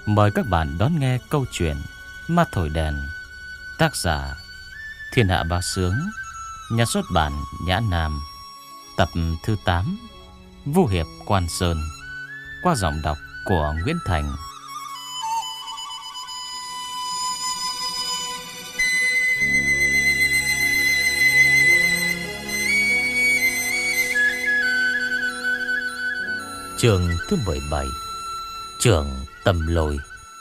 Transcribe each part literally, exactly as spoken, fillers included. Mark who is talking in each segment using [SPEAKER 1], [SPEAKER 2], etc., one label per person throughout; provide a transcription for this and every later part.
[SPEAKER 1] Mời các bạn đón nghe câu chuyện Ma Thổi Đèn. Tác giả Thiên Hạ Bá Sướng. Nhà xuất bản Nhã Nam. Tập thứ tám, Vu Hiệp Quan Sơn. Qua giọng đọc của Nguyễn Thành. Chương thứ mười bảy, Trường Tâm Lôi.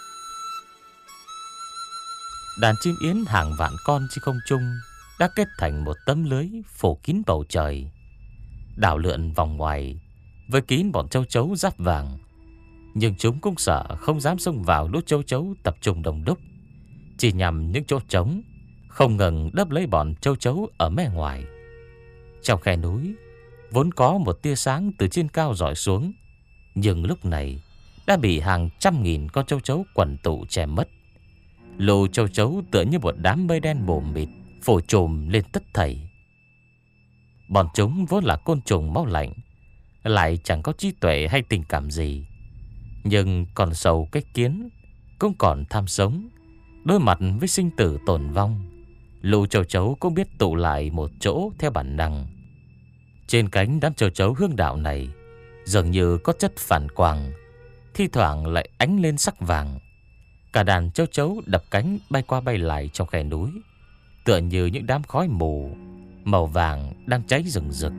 [SPEAKER 1] Đàn chim yến hàng vạn con trên không trung đã kết thành một tấm lưới phủ kín bầu trời, đảo lượn vòng ngoài với kín bọn châu chấu giáp vàng. Nhưng chúng cũng sợ không dám xông vào lũ châu chấu tập trung đông đúc, chỉ nhằm những chỗ trống, không ngừng đớp lấy bọn châu chấu ở mé ngoài. Trong khe núi vốn có một tia sáng từ trên cao rọi xuống, nhưng lúc này đã bị hàng trăm nghìn con châu chấu quần tụ che mất. Lũ châu chấu tựa như một đám mây đen mù mịt phủ trùm lên tất thảy. Bọn chúng vốn là côn trùng máu lạnh, lại chẳng có trí tuệ hay tình cảm gì, nhưng còn sầu cái kiến, cũng còn tham sống. Đối mặt với sinh tử tồn vong, lũ châu chấu cũng biết tụ lại một chỗ theo bản năng. Trên cánh đám châu chấu hương đạo này dường như có chất phản quang, thi thoảng lại ánh lên sắc vàng. Cả đàn châu chấu đập cánh bay qua bay lại trong khe núi, tựa như những đám khói mù màu vàng đang cháy rừng rực.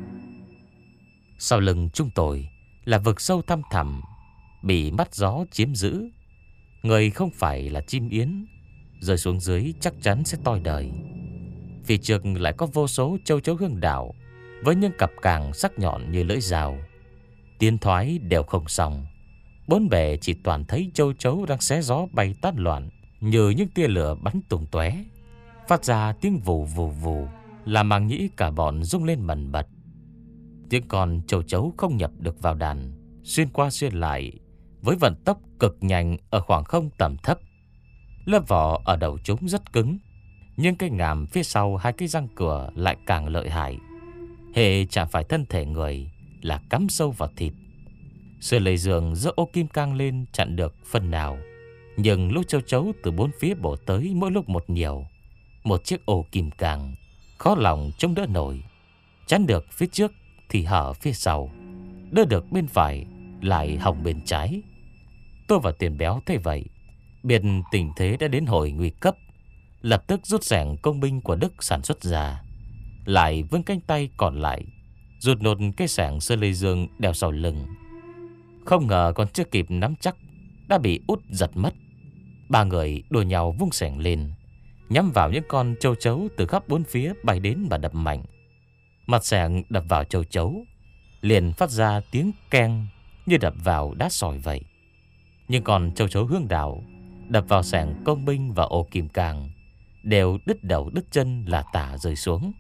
[SPEAKER 1] Sau lưng chúng tôi là vực sâu thăm thẳm, bị mắt gió chiếm giữ. Người không phải là chim yến, rơi xuống dưới chắc chắn sẽ toi đời. Phía trước lại có vô số châu chấu hương đảo với những cặp càng sắc nhọn như lưỡi dao. Tiến thoái đều không xong, bốn bề chỉ toàn thấy châu chấu đang xé gió bay tán loạn như những tia lửa bắn tung tóe, phát ra tiếng vù vù vù, làm màng nhĩ cả bọn rung lên bần bật. Tiếng con châu chấu không nhập được vào đàn, xuyên qua xuyên lại với vận tốc cực nhanh ở khoảng không tầm thấp. Lớp vỏ ở đầu chúng rất cứng, nhưng cái ngàm phía sau hai cái răng cửa lại càng lợi hại. Hệ chạm phải thân thể người là cắm sâu vào thịt. Sự lầy giường giữa ô kim cang lên chặn được phần nào, nhưng lũ châu chấu từ bốn phía bổ tới mỗi lúc một nhiều. Một chiếc ô kim cang khó lòng chống đỡ nổi, chắn được phía trước thì hở phía sau, đỡ được bên phải lại hỏng bên trái. Tôi và Tiền Béo thấy vậy, biết tình thế đã đến hồi nguy cấp, lập tức rút xẻng công binh của Đức sản xuất ra, lại vươn cánh tay còn lại rụt nốt cái xẻng sơ lê dương đeo sau lưng. Không ngờ còn chưa kịp nắm chắc đã bị út giật mất. Ba người đùa nhau vung xẻng lên, nhắm vào những con châu chấu từ khắp bốn phía bay đến và đập mạnh. Mặt xẻng đập vào châu chấu liền phát ra tiếng keng như đập vào đá sỏi vậy. Nhưng còn châu chấu hương đảo đập vào xẻng công binh và ô kim cang đều đứt đầu đứt chân là tả rơi xuống.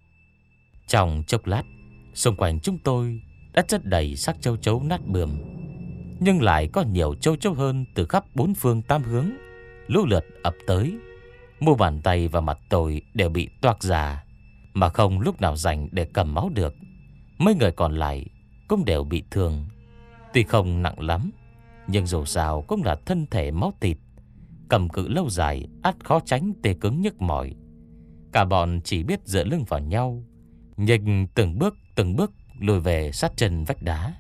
[SPEAKER 1] Trong chốc lát, xung quanh chúng tôi đã chất đầy xác châu chấu nát bươm, nhưng lại có nhiều châu chấu hơn từ khắp bốn phương tám hướng lũ lượt ập tới. Mu bàn tay và mặt tôi đều bị toạc ra, mà không lúc nào rảnh để cầm máu được. Mấy người còn lại cũng đều bị thương, tuy không nặng lắm, nhưng dù sao cũng là thân thể máu thịt, cầm cự lâu dài ắt khó tránh tê cứng nhức mỏi. Cả bọn chỉ biết dựa lưng vào nhau, nhưng từng bước từng bước lùi về sát chân vách đá.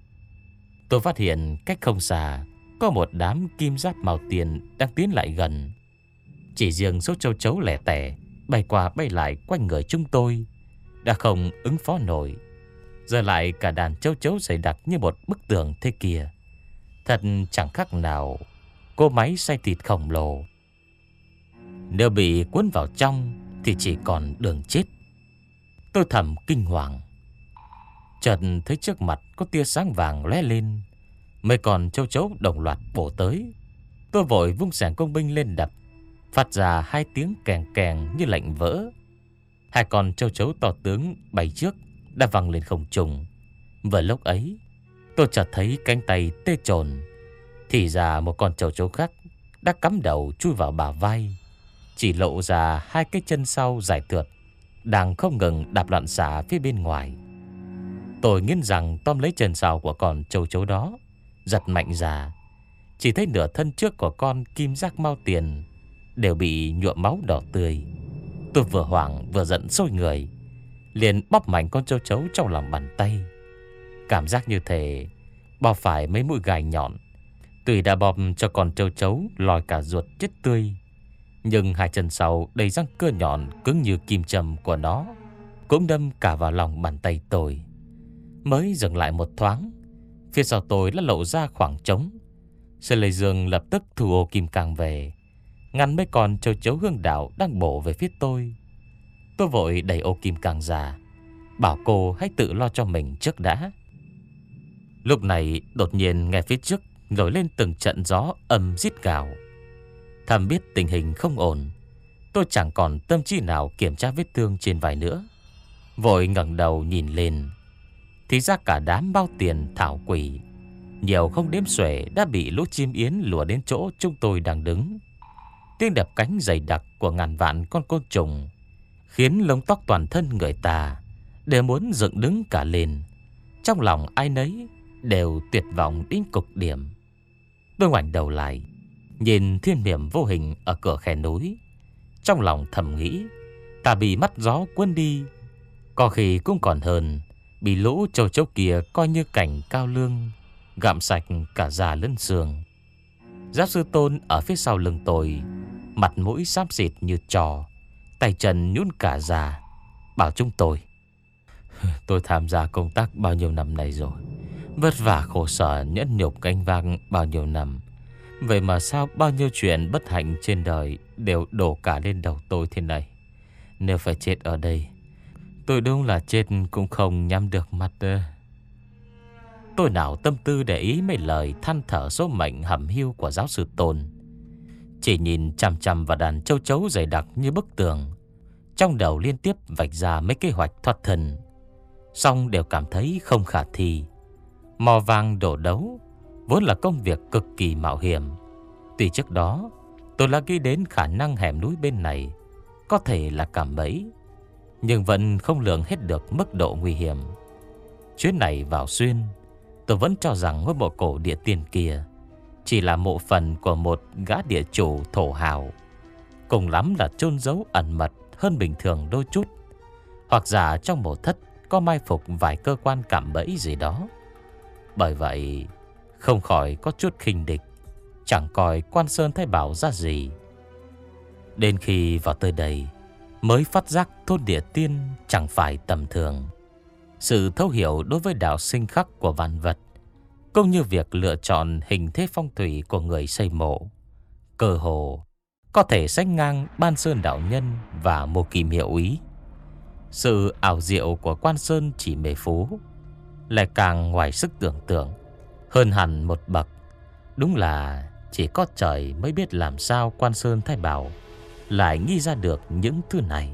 [SPEAKER 1] Tôi phát hiện cách không xa có một đám kim giáp màu tiền đang tiến lại gần. Chỉ riêng số châu chấu lẻ tẻ bay qua bay lại quanh người chúng tôi đã không ứng phó nổi, giờ lại cả đàn châu chấu dày đặc như một bức tường thế kia. Thật chẳng khác nào cỗ máy xay thịt khổng lồ. Nếu bị cuốn vào trong thì chỉ còn đường chết. Tôi thầm kinh hoàng. Chợt thấy trước mặt có tia sáng vàng lóe lên, mấy con châu chấu đồng loạt bổ tới. Tôi vội vung xẻng công binh lên đập, phát ra hai tiếng kèn kèn như lệnh vỡ. Hai con châu chấu to tướng bay trước đã văng lên không trung. Vừa lúc ấy, tôi chợt thấy cánh tay tê chồn, thì ra một con châu chấu khác đã cắm đầu chui vào bả vai, chỉ lộ ra hai cái chân sau dài thượt đang không ngừng đạp loạn xạ phía bên ngoài. Tôi nghiến rằng tóm lấy chân sau của con châu chấu đó, giật mạnh ra, chỉ thấy nửa thân trước của con kim giác mao tiền đều bị nhuộm máu đỏ tươi. Tôi vừa hoảng vừa giận sôi người, liền bóp mạnh con châu chấu trong lòng bàn tay. Cảm giác như thể bóp phải mấy mũi gai nhọn. Tuy đã bóp cho con châu chấu lòi cả ruột chết tươi, nhưng hai chân sau đầy răng cưa nhọn cứng như kim châm của nó cũng đâm cả vào lòng bàn tay tôi. Mới dừng lại một thoáng, phía sau tôi đã lộ ra khoảng trống. Sơn Lê Dương lập tức thu ô kim cang về, ngăn mấy con châu chấu hương đạo đang bổ về phía tôi. Tôi vội đẩy ô kim cang ra, bảo cô hãy tự lo cho mình trước đã. Lúc này đột nhiên nghe phía trước nổi lên từng trận gió ầm rít gào. Thầm biết tình hình không ổn, tôi chẳng còn tâm trí nào kiểm tra vết thương trên vai nữa. Vội ngẩng đầu nhìn lên, thì ra cả đám bao tiền thảo quỷ nhiều không đếm xuể đã bị lũ chim yến lùa đến chỗ chúng tôi đang đứng. Tiếng đập cánh dày đặc của ngàn vạn con côn trùng khiến lông tóc toàn thân người ta đều muốn dựng đứng cả lên. Trong lòng ai nấy đều tuyệt vọng đến cực điểm. Tôi ngoảnh đầu lại, nhìn thiên niệm vô hình ở cửa khe núi, trong lòng thầm nghĩ, ta bị mắt gió cuốn đi, có khi cũng còn hơn bị lũ châu chấu kia coi như cảnh cao lương, gặm sạch cả da lẫn xương. Giáp sư Tôn ở phía sau lưng tôi, mặt mũi xám xịt như trò, tay chân nhũn cả da, bảo chúng tôi: tôi tham gia công tác bao nhiêu năm nay rồi, vất vả khổ sở nhẫn nhục gánh vác bao nhiêu năm, vậy mà sao bao nhiêu chuyện bất hạnh trên đời đều đổ cả lên đầu tôi thế này. Nếu phải chết ở đây, tôi đúng là chết cũng không nhắm được mắt. Tôi nào tâm tư để ý mấy lời than thở số mệnh hẩm hiu của giáo sư Tôn, chỉ nhìn chằm chằm vào đàn châu chấu dày đặc như bức tường. Trong đầu liên tiếp vạch ra mấy kế hoạch thoát thân, song đều cảm thấy không khả thi. Mò vàng đổ đấu vốn là công việc cực kỳ mạo hiểm. Tuy trước đó tôi đã nghĩ đến khả năng hẻm núi bên này có thể là cạm bẫy, nhưng vẫn không lường hết được mức độ nguy hiểm. Chuyến này vào xuyên, tôi vẫn cho rằng ngôi mộ cổ địa tiên kia chỉ là mộ phần của một gã địa chủ thổ hào, cùng lắm là chôn giấu ẩn mật hơn bình thường đôi chút, hoặc giả trong mộ thất có mai phục vài cơ quan cạm bẫy gì đó. Bởi vậy không khỏi có chút khinh địch, chẳng coi Quan Sơn Thái Bảo ra gì. Đến khi vào tới đây mới phát giác thôn địa tiên chẳng phải tầm thường. Sự thấu hiểu đối với đạo sinh khắc của vạn vật, cũng như việc lựa chọn hình thế phong thủy của người xây mộ, cơ hồ có thể sánh ngang Ban Sơn đạo nhân và Mộ Kim hiệu úy. Sự ảo diệu của Quan Sơn chỉ mê phú lại càng ngoài sức tưởng tượng, hơn hẳn một bậc. Đúng là chỉ có trời mới biết làm sao Quan Sơn Thái Bảo lại nghĩ ra được những thứ này.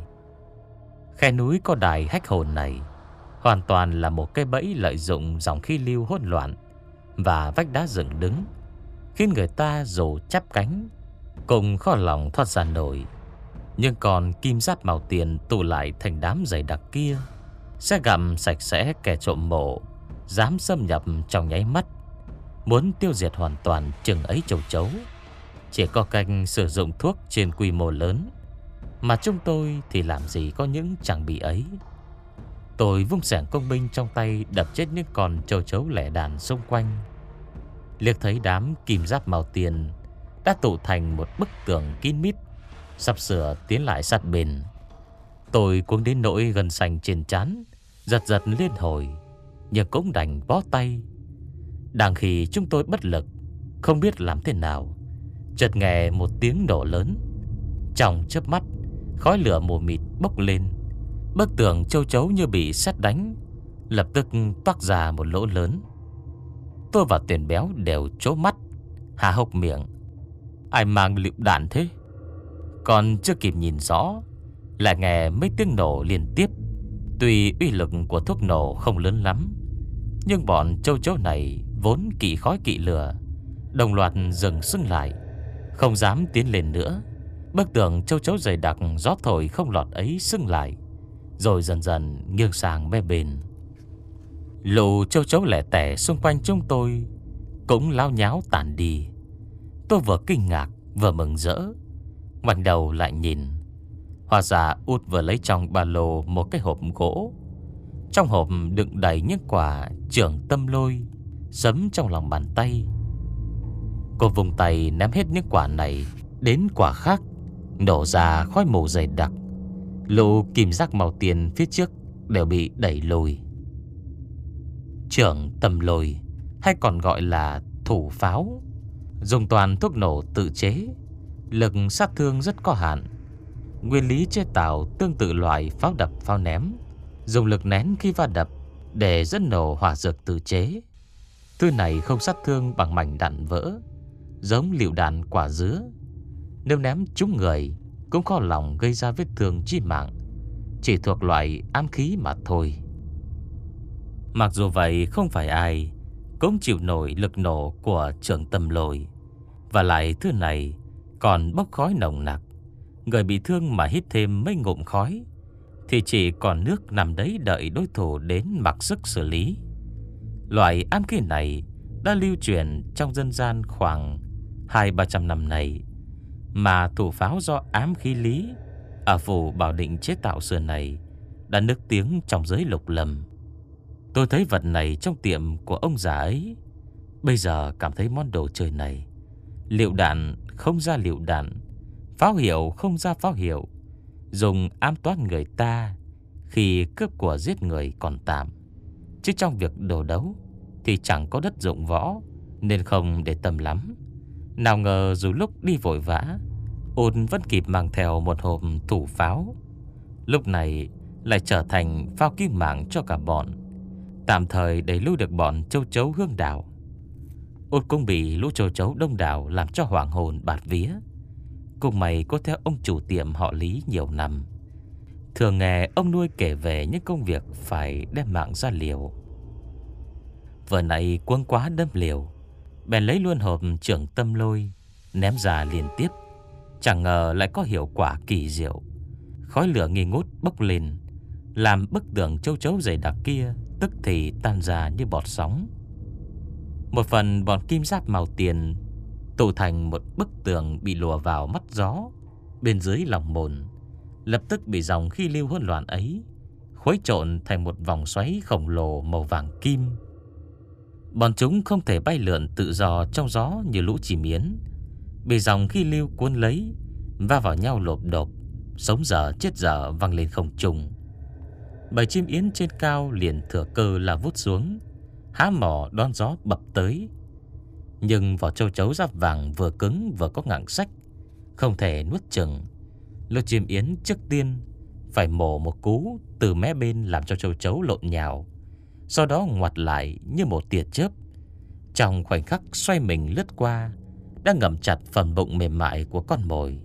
[SPEAKER 1] Khe núi có đài hách hồn này hoàn toàn là một cái bẫy lợi dụng dòng khí lưu hỗn loạn và vách đá dựng đứng, khiến người ta dù chắp cánh cũng khó lòng thoát ra nổi. Nhưng còn kim giáp màu tiền tụ lại thành đám dày đặc kia sẽ gặm sạch sẽ kẻ trộm mộ dám xâm nhập trong nháy mắt. Muốn tiêu diệt hoàn toàn chừng ấy châu chấu, chỉ có cách sử dụng thuốc trên quy mô lớn, mà chúng tôi thì làm gì có những trang bị ấy. Tôi vung xẻng công binh trong tay đập chết những con châu chấu lẻ đàn xung quanh. Liếc thấy đám kim giáp màu tiền đã tụ thành một bức tường kín mít, sắp sửa tiến lại sát bên. Tôi cuống đến nỗi gân xanh trên trán giật giật liên hồi, nhưng cũng đành bó tay. Đang khi chúng tôi bất lực không biết làm thế nào, chợt nghe một tiếng nổ lớn. Trong chớp mắt, khói lửa mù mịt bốc lên. Bức tường châu chấu như bị sét đánh, lập tức toác ra một lỗ lớn. Tôi và Tuyền Béo đều trố mắt, há hốc miệng. Ai mang lựu đạn thế? Còn chưa kịp nhìn rõ, lại nghe mấy tiếng nổ liên tiếp. Tuy uy lực của thuốc nổ không lớn lắm, nhưng bọn châu chấu này vốn kỵ khói kỵ lửa, đồng loạt dừng sưng lại, không dám tiến lên nữa. Bức tường châu chấu dày đặc gió thổi không lọt ấy sưng lại, rồi dần dần nghiêng sang bên bên. Lũ châu chấu lẻ tẻ xung quanh chúng tôi cũng lao nháo tản đi. Tôi vừa kinh ngạc vừa mừng rỡ, ngoảnh đầu lại nhìn. Hóa ra Út vừa lấy trong ba lô một cái hộp gỗ. Trong hộp đựng đầy những quả trưởng tâm lôi, sấm trong lòng bàn tay. Cô vùng tay ném hết những quả này đến quả khác, nổ ra khói mù dày đặc. Lũ kim giác màu tiền phía trước đều bị đẩy lùi. Trưởng tâm lôi, hay còn gọi là thủ pháo, dùng toàn thuốc nổ tự chế, lực sát thương rất có hạn. Nguyên lý chế tạo tương tự loại pháo đập pháo ném, dùng lực nén khi va đập để dẫn nổ hỏa dược tự chế. Thứ này không sát thương bằng mảnh đạn vỡ, giống lựu đạn quả dứa. Nếu ném trúng người cũng khó lòng gây ra vết thương chí mạng, chỉ thuộc loại ám khí mà thôi. Mặc dù vậy, không phải ai cũng chịu nổi lực nổ của trưởng tâm lôi. Và lại thứ này còn bốc khói nồng nặc. Người bị thương mà hít thêm mấy ngụm khói thì chỉ còn nước nằm đấy đợi đối thủ đến mặc sức xử lý. Loại ám khí này đã lưu truyền trong dân gian khoảng hai ba trăm năm nay, mà thủ pháo do ám khí Lý ở phủ Bảo Định chế tạo xưa này đã nức tiếng trong giới lục lâm. Tôi thấy vật này trong tiệm của ông già ấy, bây giờ cảm thấy món đồ chơi này lựu đạn không ra lựu đạn, pháo hiệu không ra pháo hiệu, dùng ám toán người ta khi cướp của giết người còn tạm, chứ trong việc đồ đấu thì chẳng có đất dụng võ, nên không để tâm lắm. Nào ngờ dù lúc đi vội vã, Ôn vẫn kịp mang theo một hộp thủ pháo. Lúc này lại trở thành phao cứu mạng cho cả bọn, tạm thời đẩy lui được bọn châu chấu Hương Đảo. Ôn cũng bị lũ châu chấu Đông Đảo làm cho hoảng hồn bạt vía. Cùng mày có theo ông chủ tiệm họ Lý nhiều năm, thường nghe ông nuôi kể về những công việc phải đem mạng ra liều. Vừa nãy cuống quá đâm liều, bèn lấy luôn hộp trưởng tâm lôi ném ra liên tiếp. Chẳng ngờ lại có hiệu quả kỳ diệu. Khói lửa nghi ngút bốc lên, làm bức tường châu chấu dày đặc kia tức thì tan ra như bọt sóng. Một phần bọn kim giáp màu tiền tụ thành một bức tường bị lùa vào mắt gió bên dưới lòng mồn, lập tức bị dòng khí lưu hỗn loạn ấy khuấy trộn thành một vòng xoáy khổng lồ màu vàng kim. Bọn chúng không thể bay lượn tự do trong gió như lũ chim yến, bị dòng khí lưu cuốn lấy, va vào nhau lộp độp, sống dở chết dở văng lên không trung. Bầy chim yến trên cao liền thừa cơ là vút xuống, há mỏ đón gió bập tới. Nhưng vỏ châu chấu giáp vàng vừa cứng vừa có ngạng sách, không thể nuốt chừng. Lũ chim yến trước tiên phải mổ một cú từ mé bên làm cho châu chấu lộn nhào, sau đó ngoặt lại như một tia chớp. Trong khoảnh khắc xoay mình lướt qua, đã ngậm chặt phần bụng mềm mại của con mồi.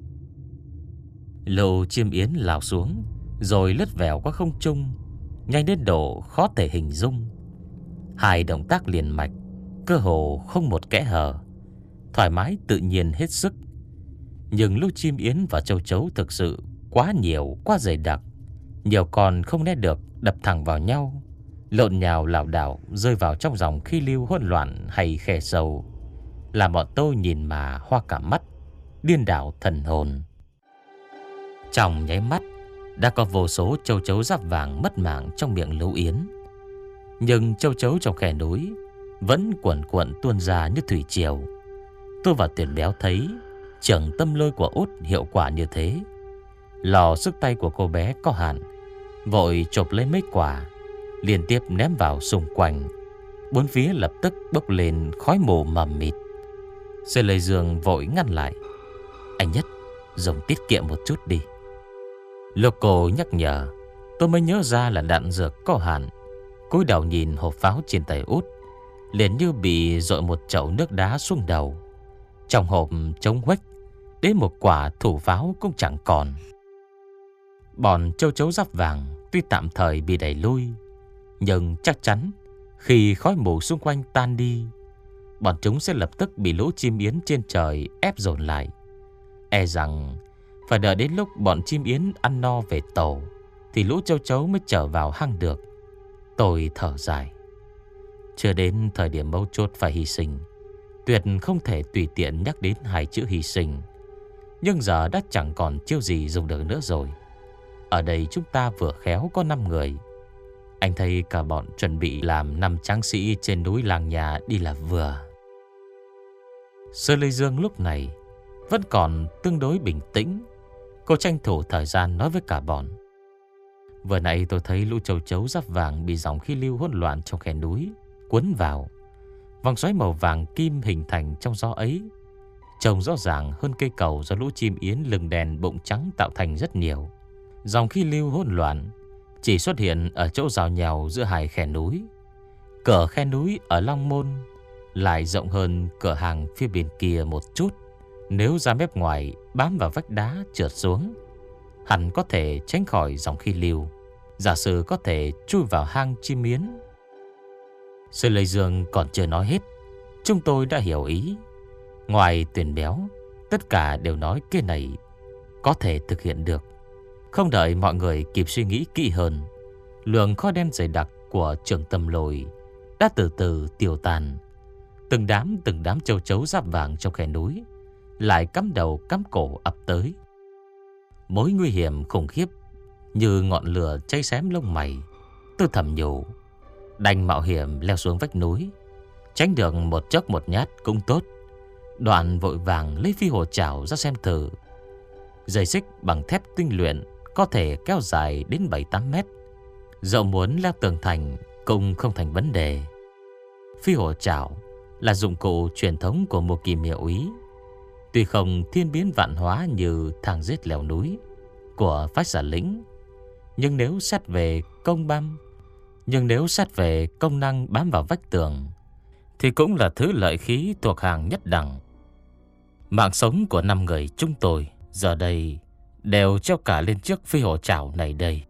[SPEAKER 1] Lũ chim yến lao xuống rồi lướt vèo qua không trung, nhanh đến độ khó thể hình dung. Hai động tác liền mạch, cơ hồ không một kẽ hở, thoải mái tự nhiên hết sức. Nhưng lũ chim yến và châu chấu thực sự quá nhiều, quá dày đặc, nhiều con không né được đập thẳng vào nhau, lộn nhào lảo đảo rơi vào trong dòng khí lưu hỗn loạn hay khe sâu, làm bọn tôi nhìn mà hoa cả mắt, điên đảo thần hồn. Trong nháy mắt đã có vô số châu chấu giáp vàng mất mạng trong miệng lũ yến. Nhưng châu chấu trong khe núi vẫn cuộn cuộn tuôn ra như thủy triều. Tôi và Tuyển Béo thấy trưởng tâm lôi của Út hiệu quả như thế, lò sức tay của cô bé có hạn, vội chộp lấy mấy quả liên tiếp ném vào xung quanh. Bốn phía lập tức bốc lên khói mù mờ mịt. Sê Lê Dương vội ngăn lại: "Anh Nhất, dùng tiết kiệm một chút đi." Lúc cô nhắc nhở, tôi mới nhớ ra là đạn dược có hạn. Cúi đầu nhìn hộp pháo trên tay Út, liền như bị dội một chậu nước đá xuống đầu. Trong hộp trống huếch, đến một quả thủ pháo cũng chẳng còn. Bọn châu chấu giáp vàng tuy tạm thời bị đẩy lui, nhưng chắc chắn khi khói mù xung quanh tan đi, bọn chúng sẽ lập tức bị lũ chim yến trên trời ép dồn lại. E rằng phải đợi đến lúc bọn chim yến ăn no về tổ thì lũ châu chấu mới trở vào hang được. Tôi thở dài. Chưa đến thời điểm mấu chốt phải hy sinh, tuyệt không thể tùy tiện nhắc đến hai chữ hy sinh. Nhưng giờ đã chẳng còn chiêu gì dùng được nữa rồi. Ở đây chúng ta vừa khéo có năm người. Anh thấy cả bọn chuẩn bị làm năm tráng sĩ trên núi làng nhà đi là vừa. Sơn Lê Dương lúc này vẫn còn tương đối bình tĩnh. Cô tranh thủ thời gian nói với cả bọn: vừa nãy tôi thấy lũ châu chấu giáp vàng bị dòng khí lưu hỗn loạn trong khe núi cuốn vào. Vòng xoáy màu vàng kim hình thành trong gió ấy trông rõ ràng hơn cây cầu do lũ chim yến lưng đèn bụng trắng tạo thành rất nhiều. Dòng khí lưu hỗn loạn chỉ xuất hiện ở chỗ rào nhào giữa hai khe núi. Cửa khe núi ở Long Môn lại rộng hơn cửa hàng phía bên kia một chút. Nếu ra mép ngoài bám vào vách đá trượt xuống, hẳn có thể tránh khỏi dòng khí lưu. Giả sử có thể chui vào hang chim yến. Sơn Lê Dương còn chưa nói hết, chúng tôi đã hiểu ý. Ngoài Tuyền Béo, tất cả đều nói cái này có thể thực hiện được. Không đợi mọi người kịp suy nghĩ kỹ hơn, luồng khói đen dày đặc của Trường Tâm Lôi đã từ từ tiêu tan. Từng đám từng đám châu chấu giáp vàng trong khe núi lại cắm đầu cắm cổ ập tới. Mối nguy hiểm khủng khiếp như ngọn lửa cháy xém lông mày. Tôi thầm nhủ, đành mạo hiểm leo xuống vách núi, tránh được một chốc một nhát cũng tốt. Đoạn vội vàng lấy phi hồ chảo ra xem thử. Dây xích bằng thép tinh luyện có thể kéo dài đến bảy tám mét. Dẫu muốn leo tường thành cũng không thành vấn đề. Phi hồ chảo là dụng cụ truyền thống của Mộ Kim Miêu Úy. Tuy không thiên biến vạn hóa như thang giết leo núi của phái Giả Lĩnh, nhưng nếu xét về công băm, nhưng nếu xét về công năng bám vào vách tường, thì cũng là thứ lợi khí thuộc hàng nhất đẳng. Mạng sống của năm người chúng tôi giờ đây đều treo cả lên chiếc phi hổ chảo này đây.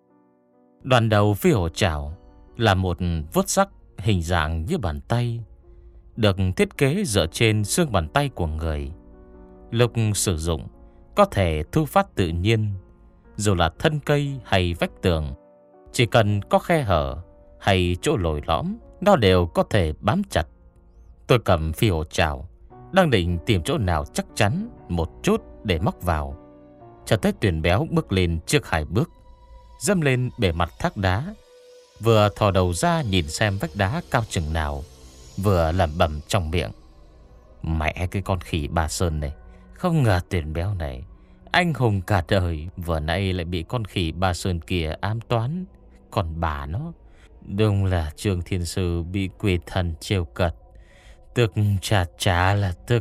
[SPEAKER 1] Đoàn đầu phi hổ chảo là một vuốt sắc hình dạng như bàn tay, được thiết kế dựa trên xương bàn tay của người. Lúc sử dụng có thể thu phát tự nhiên, dù là thân cây hay vách tường. Chỉ cần có khe hở hay chỗ lồi lõm, nó đều có thể bám chặt. Tôi cầm phi hổ chảo, đang định tìm chỗ nào chắc chắn một chút để móc vào, chợt thấy Tuyền Béo bước lên trước hai bước, dâm lên bề mặt thác đá, vừa thò đầu ra nhìn xem vách đá cao chừng nào, vừa lẩm bẩm trong miệng: mẹ cái con khỉ Ba Sơn này, không ngờ Tuyền Béo này anh hùng cả đời, vừa nãy lại bị con khỉ Ba Sơn kia ám toán. Còn bà nó, đúng là Trương Thiên Sư bị quỷ thần trêu cợt. Tức chà chà là tức.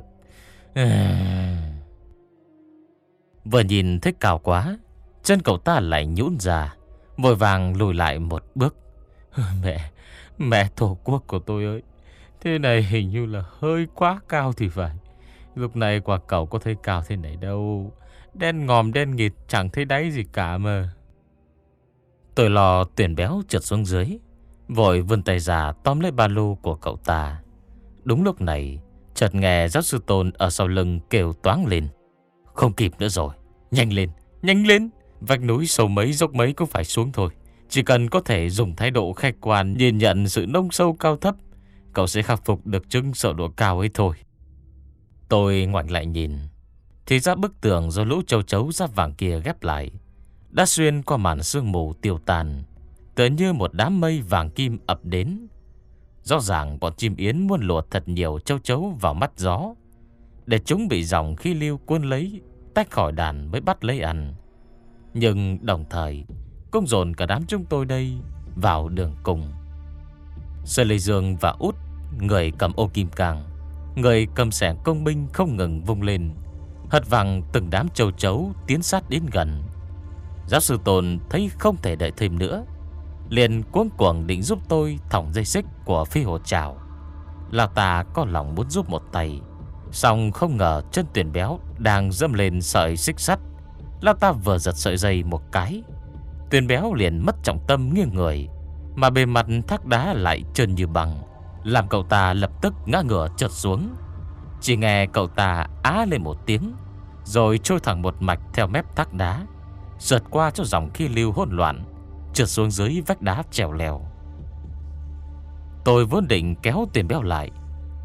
[SPEAKER 1] Vừa nhìn thấy cao quá, chân cậu ta lại nhũn ra, vội vàng lùi lại một bước. Mẹ, mẹ tổ quốc của tôi ơi, thế này hình như là hơi quá cao thì phải. Lúc này quả cầu có thấy cao thế này đâu, đen ngòm đen nghịt chẳng thấy đáy gì cả mà. Tôi lo Tuyền Béo trượt xuống dưới, vội vươn tay ra tóm lấy ba lô của cậu ta. Đúng lúc này, chợt nghe giáo sư Tôn ở sau lưng kêu toáng lên: không kịp nữa rồi, nhanh lên, nhanh lên. Vách núi sâu mấy dốc mấy cũng phải xuống thôi. Chỉ cần có thể dùng thái độ khách quan nhìn nhận sự nông sâu cao thấp, cậu sẽ khắc phục được chứng sợ độ cao ấy thôi. Tôi ngoảnh lại nhìn, thì ra bức tường do lũ châu chấu giáp vàng kia ghép lại đã xuyên qua màn sương mù tiêu tàn, tựa như một đám mây vàng kim ập đến. Rõ ràng bọn chim yến muốn lùa thật nhiều châu chấu vào mắt gió, để chúng bị dòng khí lưu cuốn lấy, tách khỏi đàn mới bắt lấy ăn. Nhưng đồng thời cũng dồn cả đám chúng tôi đây vào đường cùng. Sơn Lê Dương và Út, người cầm ô kim cang, người cầm xẻng công binh không ngừng vung lên, hất văng từng đám châu chấu tiến sát đến gần. Giáo sư Tôn thấy không thể đợi thêm nữa, liền cuống cuồng định giúp tôi thòng dây xích của phi hổ chảo. Lão ta có lòng muốn giúp một tay, song không ngờ chân Tuyền Béo đang dâm lên sợi xích sắt. Lão ta vừa giật sợi dây một cái, Tuyền Béo liền mất trọng tâm nghiêng người, mà bề mặt thác đá lại trơn như bằng, làm cậu ta lập tức ngã ngửa trượt xuống. Chỉ nghe cậu ta á lên một tiếng, rồi trôi thẳng một mạch theo mép thác đá, sượt qua cho dòng khí lưu hỗn loạn, trượt xuống dưới vách đá trèo lèo. Tôi vốn định kéo Tuyền Béo lại,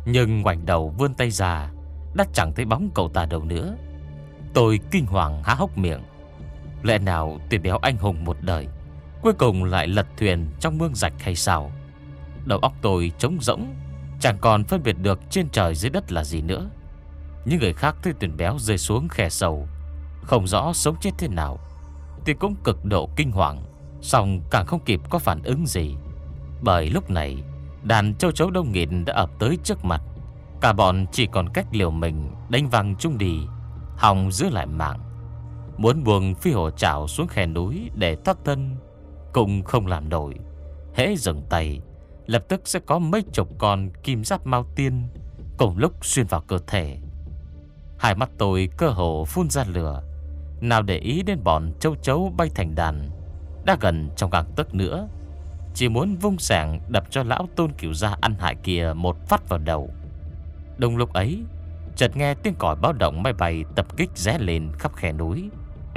[SPEAKER 1] Nhưng ngoảnh đầu vươn tay ra, đã chẳng thấy bóng cậu ta đâu nữa. Tôi kinh hoàng há hốc miệng. Lẽ nào Tuyển béo anh hùng một đời cuối cùng lại lật thuyền trong mương rạch hay sao? Đầu óc tôi trống rỗng, chẳng còn phân biệt được trên trời dưới đất là gì nữa. Những người khác thấy Tuyển béo rơi xuống khe sâu, không rõ sống chết thế nào, thì cũng cực độ kinh hoàng, song càng không kịp có phản ứng gì. Bởi lúc này đàn châu chấu đông nghịt đã ập tới trước mặt. Cả bọn chỉ còn cách liều mình đánh văng chung đi, hòng giữ lại mạng. Muốn buông phi hổ chảo xuống khe núi để thoát thân cũng không làm nổi. Hễ dừng tay, lập tức sẽ có mấy chục con kim giáp mao tiên cùng lúc xuyên vào cơ thể. Hai mắt tôi cơ hồ phun ra lửa, nào để ý đến bọn châu chấu bay thành đàn đã gần trong gang tấc nữa. Chỉ muốn vung sảng đập cho lão Tôn Cửu Gia ăn hại kia một phát vào đầu. Đúng lúc ấy, chợt nghe tiếng còi báo động máy bay tập kích rẽ lên khắp khe núi.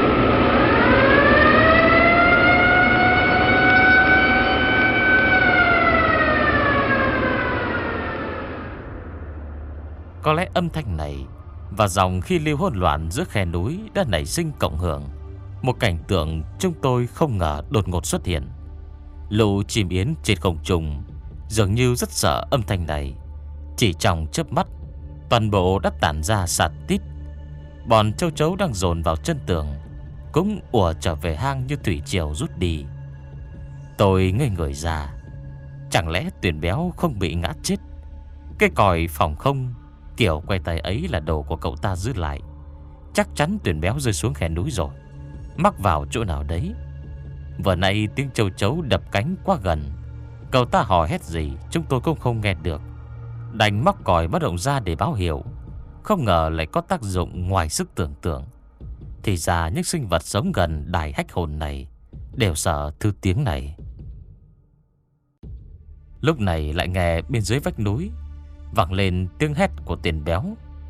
[SPEAKER 1] Có lẽ âm thanh này và dòng khi lưu hỗn loạn giữa khe núi đã nảy sinh cộng hưởng. Một cảnh tượng chúng tôi không ngờ đột ngột xuất hiện. Lũ chim yến trên không trung dường như rất sợ âm thanh này. Chỉ trong chớp mắt, toàn bộ đã tản ra sạt tít. Bọn châu chấu đang dồn vào chân tường cũng ùa trở về hang như thủy triều rút đi. Tôi ngây người ra. Chẳng lẽ Tuyển béo không bị ngã chết? Cái còi phòng không kiểu quay tay ấy là đồ của cậu ta giữ lại. Chắc chắn Tuyển béo rơi xuống khe núi rồi, mắc vào chỗ nào đấy. Vừa nãy tiếng châu chấu đập cánh quá gần, cậu ta hò hét gì chúng tôi cũng không nghe được. Đành móc còi báo động ra để báo hiệu. Không ngờ lại có tác dụng ngoài sức tưởng tượng. Thì ra những sinh vật sống gần đài hách hồn này đều sợ thứ tiếng này. Lúc này lại nghe bên dưới vách núi vang lên tiếng hét của Tuyển béo.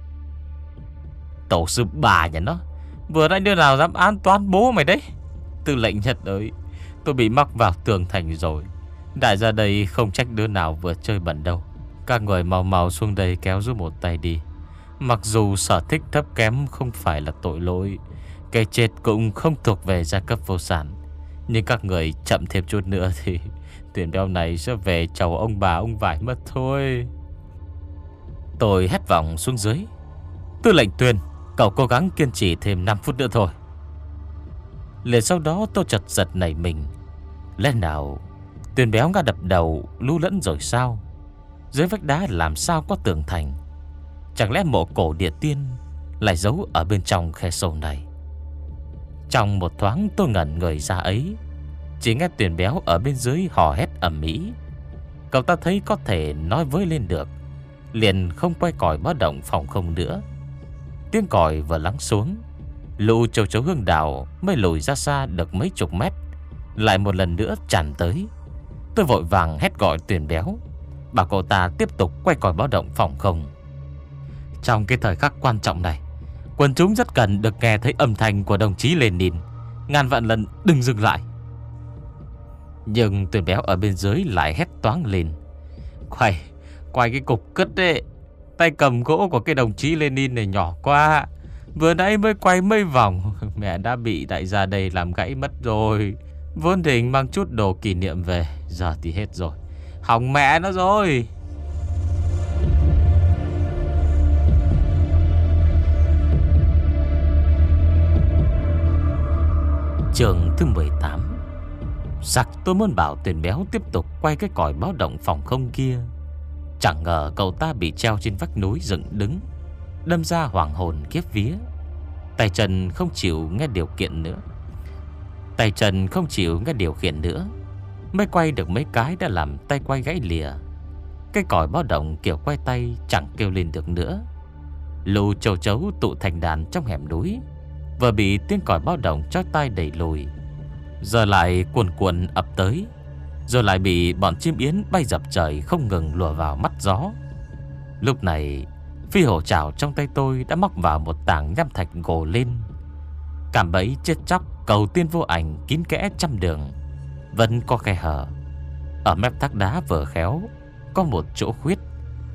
[SPEAKER 1] Tổ sư bà nhà nó, vừa nãy đứa nào dám an toán bố mày đấy? Tư lệnh Nhật ơi, tôi bị mắc vào tường thành rồi. Đại gia đây không trách đứa nào vừa chơi bẩn đâu. Các người mau mau xuống đây kéo giúp một tay đi. Mặc dù sở thích thấp kém không phải là tội lỗi, cái chết cũng không thuộc về gia cấp vô sản, nhưng các người chậm thêm chút nữa thì Tuyển béo này sẽ về chầu ông bà ông vải mất thôi. Tôi hét vọng xuống dưới. Tư lệnh Tuyên, cậu cố gắng kiên trì thêm năm phút nữa thôi. Liền sau đó tôi chợt giật nảy mình. Lẽ nào Tuyển béo ngã đập đầu lú lẫn rồi sao? Dưới vách đá làm sao có tường thành? Chẳng lẽ mộ cổ địa tiên lại giấu ở bên trong khe sâu này? Trong một thoáng tôi ngẩn người ra ấy, chỉ nghe Tuyển béo ở bên dưới hò hét ầm ĩ. Cậu ta thấy có thể nói với lên được, liền không quay còi báo động phòng không nữa. Tiếng còi vừa lắng xuống, lũ châu chấu hương đảo mới lùi ra xa được mấy chục mét, lại một lần nữa tràn tới. Tôi vội vàng hét gọi Tuyển béo, bảo cậu ta tiếp tục quay còi báo động phòng không. Trong cái thời khắc quan trọng này, quần chúng rất cần được nghe thấy âm thanh của đồng chí Lenin. Ngàn vạn lần đừng dừng lại. Nhưng Tuyển béo ở bên dưới lại hét toáng lên. Quay, quay cái cục cất đấy. Tay cầm gỗ của cái đồng chí Lenin này nhỏ quá, vừa nãy mới quay mấy vòng mẹ đã bị đại gia đây làm gãy mất rồi. Vốn định mang chút đồ kỷ niệm về, giờ thì hết rồi, hỏng mẹ nó rồi. Chương thứ mười tám. Sặc tôi muốn bảo Tuyển béo tiếp tục quay cái còi báo động phòng không kia. Chẳng ngờ cậu ta bị treo trên vách núi dựng đứng, đâm ra hoàng hồn kiếp vía. Tay chân không chịu nghe điều kiện nữa Tay chân không chịu nghe điều khiển nữa. Mới quay được mấy cái đã làm tay quay gãy lìa. Cái còi báo động kiểu quay tay chẳng kêu lên được nữa. Lũ châu chấu tụ thành đàn trong hẻm núi vừa bị tiếng còi báo động chói tai đẩy lùi, giờ lại cuồn cuộn ập tới, rồi lại bị bọn chim yến bay dập trời không ngừng lùa vào mắt gió. Lúc này phi hổ chảo trong tay tôi đã móc vào một tảng nham thạch gồ lên. Cạm bẫy chết chóc cầu tiên vô ảnh kín kẽ trăm đường, vẫn có khe hở. Ở mép thác đá vừa khéo có một chỗ khuyết,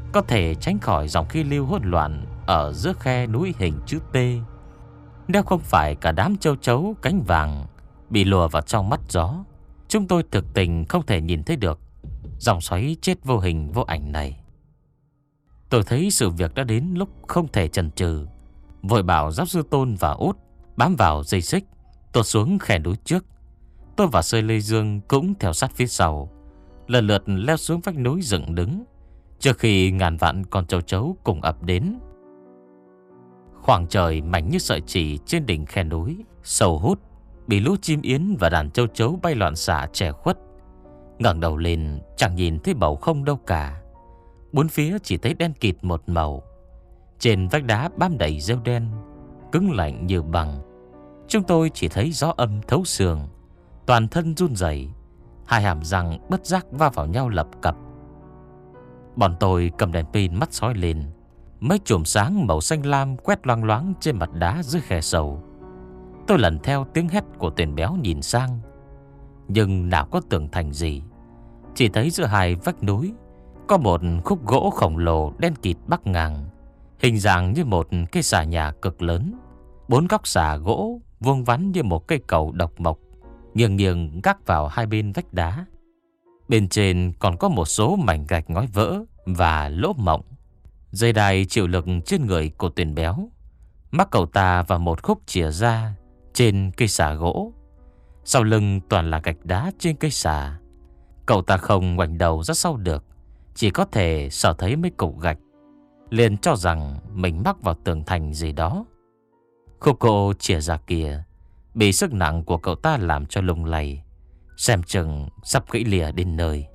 [SPEAKER 1] có thể tránh khỏi dòng khí lưu hỗn loạn ở giữa khe núi hình chữ T. Nếu không phải cả đám châu chấu cánh vàng bị lùa vào trong mắt gió, chúng tôi thực tình không thể nhìn thấy được dòng xoáy chết vô hình vô ảnh này. Tôi thấy sự việc đã đến lúc không thể chần chừ, vội bảo giáo sư Tôn và Út bám vào dây xích tuột xuống khe núi trước. Tôi và Sơi Lê Dương cũng theo sát phía sau, lần lượt leo xuống vách núi dựng đứng, trước khi ngàn vạn con châu chấu cùng ập đến. Khoảng trời mảnh như sợi chỉ trên đỉnh khe núi sâu hút bị lũ chim yến và đàn châu chấu bay loạn xạ che khuất. Ngẩng đầu lên chẳng nhìn thấy bầu không đâu cả, bốn phía chỉ thấy đen kịt một màu. Trên vách đá bám đầy rêu đen, cứng lạnh như bằng. Chúng tôi chỉ thấy gió âm thấu xương, toàn thân run rẩy, hai hàm răng bất giác va vào nhau lập cập. Bọn tôi cầm đèn pin mắt soi lên, mấy chùm sáng màu xanh lam quét loang loáng trên mặt đá dưới khe sâu. Tôi lần theo tiếng hét của Tuyền Béo nhìn sang, nhưng nào có tường thành gì. Chỉ thấy giữa hai vách núi có một khúc gỗ khổng lồ đen kịt bắc ngang, hình dạng như một cái xà nhà cực lớn. Bốn góc xà gỗ vuông vắn như một cây cầu độc mộc, nghiêng nghiêng gác vào hai bên vách đá. Bên trên còn có một số mảnh gạch ngói vỡ và lỗ mộng. Dây đai chịu lực trên người của Tuyền Béo mắc cậu ta vào một khúc chìa ra trên cây xà gỗ. Sau lưng toàn là gạch đá trên cây xà. Cậu ta không ngoảnh đầu ra sau được, chỉ có thể sờ thấy mấy cục gạch, liền cho rằng mình mắc vào tường thành gì đó. Khúc gỗ chìa ra kia bị sức nặng của cậu ta làm cho lung lay, xem chừng sắp gãy lìa đến nơi.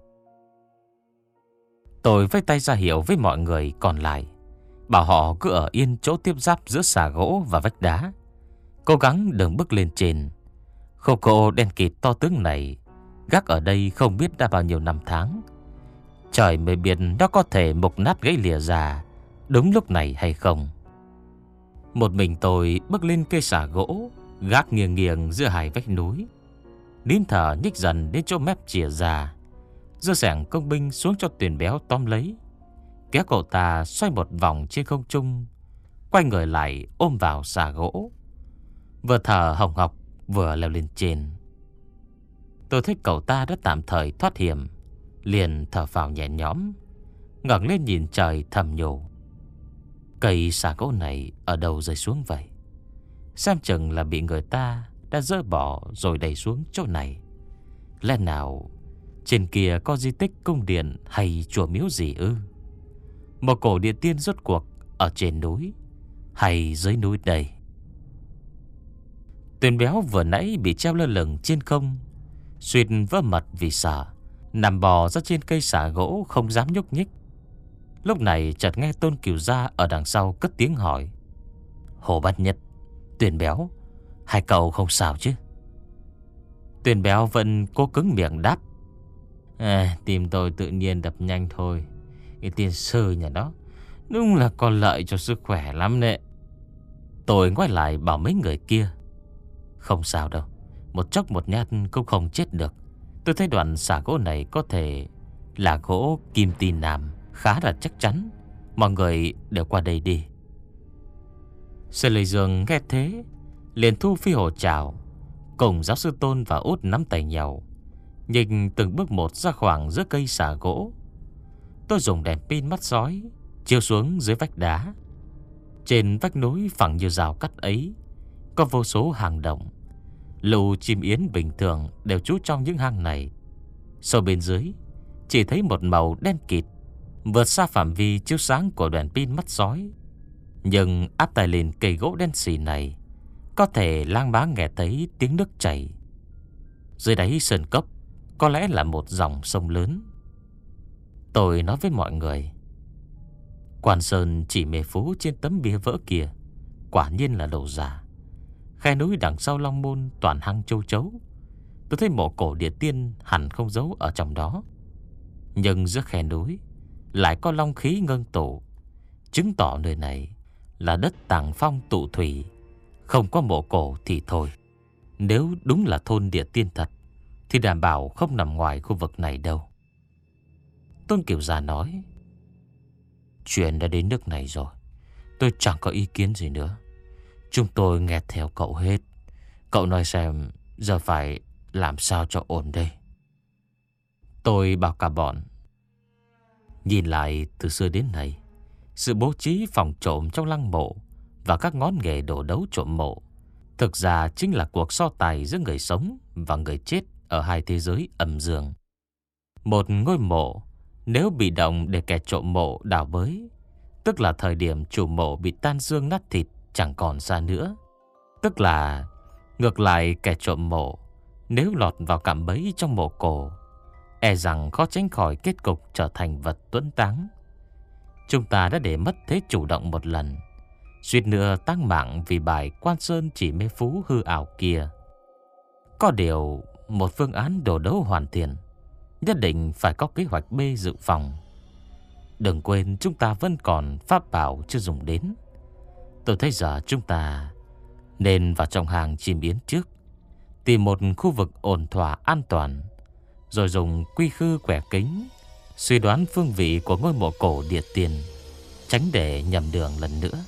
[SPEAKER 1] Tôi vẫy tay ra hiệu với mọi người còn lại, bảo họ cứ ở yên chỗ tiếp giáp giữa xà gỗ và vách đá, cố gắng đừng bước lên trên. Khúc gỗ đen kịt to tướng này gác ở đây không biết đã bao nhiêu năm tháng. Trời mới biết nó có thể mục nát gãy lìa ra đúng lúc này hay không. Một mình tôi bước lên cây xà gỗ gác nghiêng nghiêng giữa hai vách núi, nín thở nhích dần đến chỗ mép chìa ra, giơ xẻng công binh xuống cho Tuyền Béo tóm lấy, kéo cậu ta xoay một vòng trên không trung, quay người lại ôm vào xà gỗ, vừa thở hồng hộc vừa leo lên trên. Tôi thấy cậu ta đã tạm thời thoát hiểm, liền thở phào nhẹ nhõm, ngẩng lên nhìn trời thầm nhủ: cây xà gỗ này ở đâu rơi xuống vậy? Xem chừng là bị người ta đã dỡ bỏ rồi đẩy xuống chỗ này. Lẽ nào trên kia có di tích cung điện hay chùa miếu gì ư? Một cổ địa tiên rốt cuộc ở trên núi hay dưới núi đây? Tuyền Béo vừa nãy bị treo lơ lửng trên không, suýt vỡ mật vì sợ, nằm bò ra trên cây xà gỗ không dám nhúc nhích. Lúc này chợt nghe Tôn Cửu Gia ở đằng sau cất tiếng hỏi: Hồ Bát Nhất, Tuyền Béo, hai cậu không sao chứ? Tuyền Béo vẫn cố cứng miệng đáp: à, tim tôi tự nhiên đập nhanh thôi. Cái tiên sư nhà đó đúng là có lợi cho sức khỏe lắm nè. Tôi ngoái lại bảo mấy người kia: không sao đâu, một chốc một nhát cũng không chết được. Tôi thấy đoạn xà gỗ này có thể là gỗ kim ti nam, khá là chắc chắn. Mọi người đều qua đây đi. Sơ Lê Dương nghe thế liền thu phi hồ chào, cùng giáo sư Tôn và Út nắm tay nhau, nhìn từng bước một ra khoảng giữa cây xà gỗ. Tôi dùng đèn pin mắt sói chiếu xuống dưới vách đá. Trên vách núi phẳng như rào cắt ấy có vô số hang động. Lũ chim yến bình thường đều trú trong những hang này. Sâu bên dưới chỉ thấy một màu đen kịt, vượt xa phạm vi chiếu sáng của đèn pin mắt sói. Nhưng áp tay lên cây gỗ đen xì này, có thể lang bá nghe thấy tiếng nước chảy. Dưới đáy sơn cốc có lẽ là một dòng sông lớn. Tôi nói với mọi người: Quan Sơn chỉ mê phú trên tấm bia vỡ kia quả nhiên là đồ giả. Khe núi đằng sau Long Môn toàn hang châu chấu. Tôi thấy mộ cổ địa tiên hẳn không giấu ở trong đó. Nhưng giữa khe núi lại có long khí ngưng tụ, chứng tỏ nơi này là đất tàng phong tụ thủy, không có mộ cổ thì thôi. Nếu đúng là thôn địa tiên thật thì đảm bảo không nằm ngoài khu vực này đâu. Tôn Cửu Gia nói: Chuyện đã đến nước này rồi, tôi chẳng có ý kiến gì nữa. Chúng tôi nghe theo cậu hết. Cậu nói xem giờ phải làm sao cho ổn đây. Tôi bảo cả bọn. Nhìn lại từ xưa đến nay, sự bố trí phòng trộm trong lăng mộ và các ngón nghề đổ đấu trộm mộ thực ra chính là cuộc so tài giữa người sống và người chết ở hai thế giới âm dương. Một ngôi mộ nếu bị động để kẻ trộm mộ đào bới, tức là thời điểm chủ mộ bị tan xương nát thịt chẳng còn xa nữa. Tức là ngược lại, kẻ trộm mộ nếu lọt vào cạm bẫy trong mộ cổ, e rằng khó tránh khỏi kết cục trở thành vật tuẫn táng. Chúng ta đã để mất thế chủ động một lần, suýt nữa táng mạng vì bài Quan Sơn Chỉ Mê Phú hư ảo kia. Có điều, một phương án đổ đấu hoàn thiện nhất định phải có kế hoạch B dự phòng. Đừng quên chúng ta vẫn còn pháp bảo chưa dùng đến. Tôi thấy giờ chúng ta nên vào trong hàng chim yến trước, tìm một khu vực ổn thỏa an toàn, rồi dùng quy khư quẻ kính suy đoán phương vị của ngôi mộ cổ địa tiền, tránh để nhầm đường lần nữa.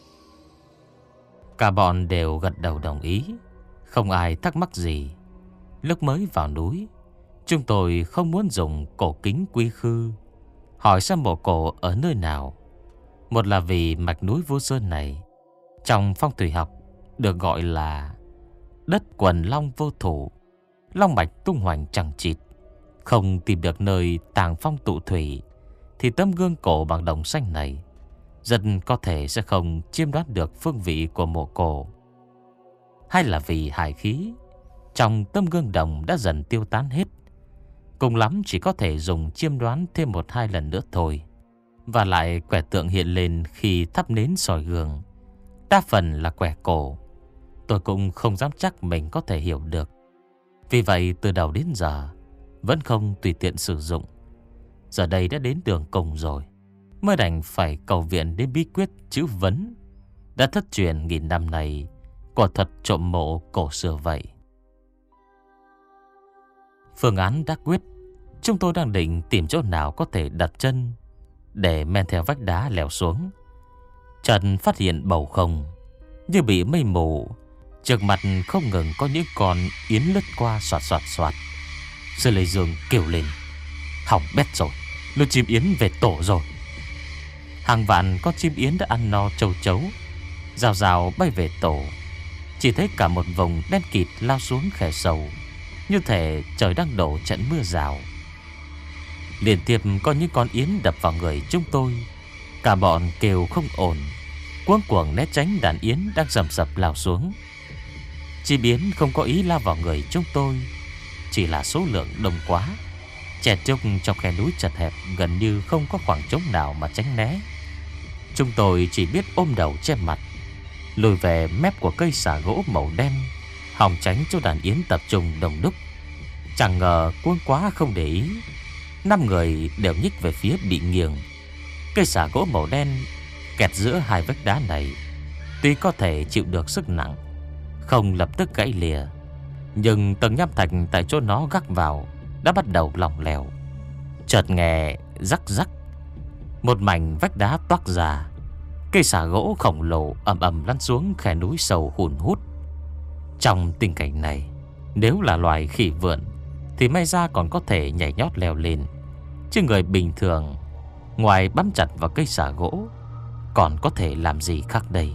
[SPEAKER 1] Cả bọn đều gật đầu đồng ý, không ai thắc mắc gì. Lúc mới vào núi, chúng tôi không muốn dùng cổ kính quy khư hỏi xem mộ cổ ở nơi nào. Một là vì mạch núi Vô Sơn này trong phong thủy học được gọi là đất quần long vô thủ, long mạch tung hoành chẳng chịt. Không tìm được nơi tàng phong tụ thủy thì tấm gương cổ bằng đồng xanh này rất có thể sẽ không chiêm đoán được phương vị của mộ cổ. Hay là vì hải khí trong tấm gương đồng đã dần tiêu tán hết, cùng lắm chỉ có thể dùng chiêm đoán thêm một hai lần nữa thôi. Và lại quẻ tượng hiện lên khi thắp nến soi gương đa phần là quẻ cổ, tôi cũng không dám chắc mình có thể hiểu được. Vì vậy từ đầu đến giờ vẫn không tùy tiện sử dụng. Giờ đây đã đến đường cùng rồi, mới đành phải cầu viện đến bí quyết chữ vấn đã thất truyền nghìn năm này của thuật trộm mộ cổ xưa vậy. Phương án đã quyết, chúng tôi đang định tìm chỗ nào có thể đặt chân để men theo vách đá leo xuống. Trần phát hiện bầu không như bị mây mù, trước mặt không ngừng có những con yến lướt qua xoạt xoạt xoạt. Sư Lê Dương kêu lên: hỏng bét rồi, lũ chim yến về tổ rồi. Hàng vạn con chim yến đã ăn no châu chấu, rào rào bay về tổ. Chỉ thấy cả một vùng đen kịt lao xuống khe sầu, như thể trời đang đổ trận mưa rào. Liên tiếp có những con yến đập vào người chúng tôi. Cả bọn kêu không ổn, cuống cuồng né tránh đàn yến đang rầm rập lao xuống. Chim yến không có ý lao vào người chúng tôi, chỉ là số lượng đông quá, chèn chúc trong khe núi chật hẹp, gần như không có khoảng trống nào mà tránh né. Chúng tôi chỉ biết ôm đầu che mặt, lùi về mép của cây xà gỗ màu đen, hòng tránh cho đàn yến tập trung đông đúc. Chẳng ngờ cuống quá không để ý, năm người đều nhích về phía bị nghiêng. Cây xà gỗ màu đen kẹt giữa hai vách đá này tuy có thể chịu được sức nặng, không lập tức gãy lìa, nhưng tầng nham thạch tại chỗ nó gác vào đã bắt đầu lỏng lẻo. Chợt nghe rắc rắc, một mảnh vách đá toác ra. Cây xà gỗ khổng lồ ầm ầm lăn xuống khe núi sâu hun hút. Trong tình cảnh này, nếu là loài khỉ vượn thì may ra còn có thể nhảy nhót leo lên, chứ người bình thường ngoài bám chặt vào cây xà gỗ còn có thể làm gì khác đây.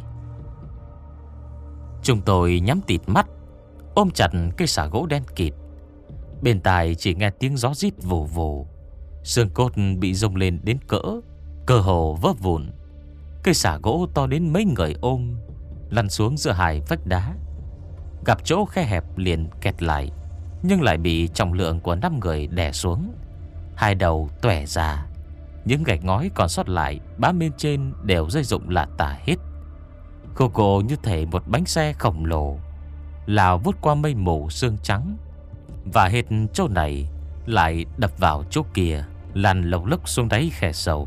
[SPEAKER 1] Chúng tôi nhắm tịt mắt, ôm chặt cây xà gỗ đen kịt. Bên tai chỉ nghe tiếng gió rít vù vù, xương cốt bị rung lên đến cỡ cơ hồ vỡ vụn. Cây xà gỗ to đến mấy người ôm lăn xuống giữa hai vách đá, gặp chỗ khe hẹp liền kẹt lại, nhưng lại bị trọng lượng của năm người đè xuống. Hai đầu toẻ ra, những gạch ngói còn sót lại bám bên trên đều rơi rụng lả tả hết. Khô cổ như thể một bánh xe khổng lồ lao vút qua mây mù sương trắng, và hết chỗ này lại đập vào chỗ kia, lăn lồng lốc xuống đáy khe sâu.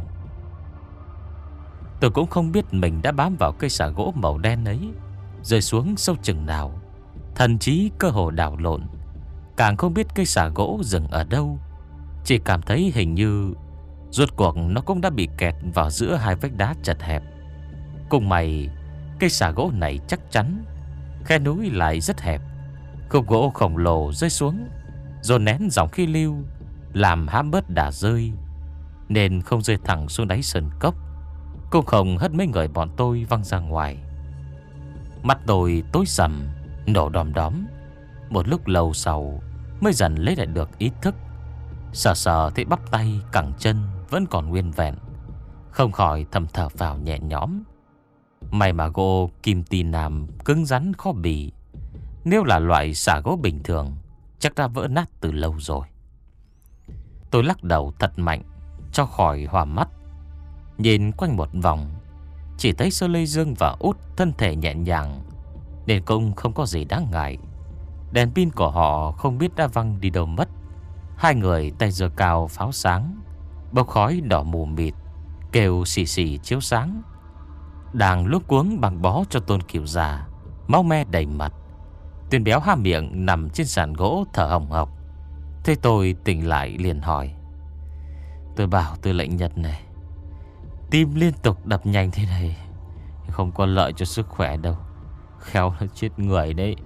[SPEAKER 1] Tôi cũng không biết mình đã bám vào cây xà gỗ màu đen ấy rơi xuống sâu chừng nào, thần trí cơ hồ đảo lộn. Càng không biết cây xà gỗ dừng ở đâu, chỉ cảm thấy hình như Rốt cuộc nó cũng đã bị kẹt vào giữa hai vách đá chật hẹp. Cùng mày, cây xà gỗ này chắc chắn khe núi lại rất hẹp. Khúc gỗ khổng lồ rơi xuống rồi nén dòng khí lưu, làm hãm bớt đà rơi, nên không rơi thẳng xuống đáy sơn cốc, cũng không hất mấy người bọn tôi văng ra ngoài. Mắt tôi tối sầm, nổ đom đóm. Một lúc lâu sau mới dần lấy lại được ý thức. Sờ sờ thấy bắp tay cẳng chân vẫn còn nguyên vẹn, không khỏi thầm thở vào nhẹ nhõm. May mà gỗ kim ti nam cứng rắn khó bì. Nếu là loại xà gỗ bình thường chắc đã vỡ nát từ lâu rồi. Tôi lắc đầu thật mạnh cho khỏi hoa mắt, nhìn quanh một vòng, chỉ thấy Sơ Lê Dương và Út thân thể nhẹ nhàng, nên cũng không có gì đáng ngại. Đèn pin của họ không biết đã văng đi đâu mất. Hai người tay giơ cao pháo sáng, bốc khói đỏ mù mịt, kêu xì xì chiếu sáng. Đang luống cuống bằng bó cho Tôn Kiều già, máu me đầy mặt. Tuyền béo há miệng nằm trên sàn gỗ thở hồng hộc. Thế tôi tỉnh lại liền hỏi: tôi bảo Tư lệnh Nhật này, tim liên tục đập nhanh thế này không có lợi cho sức khỏe đâu, khéo là chết người đấy.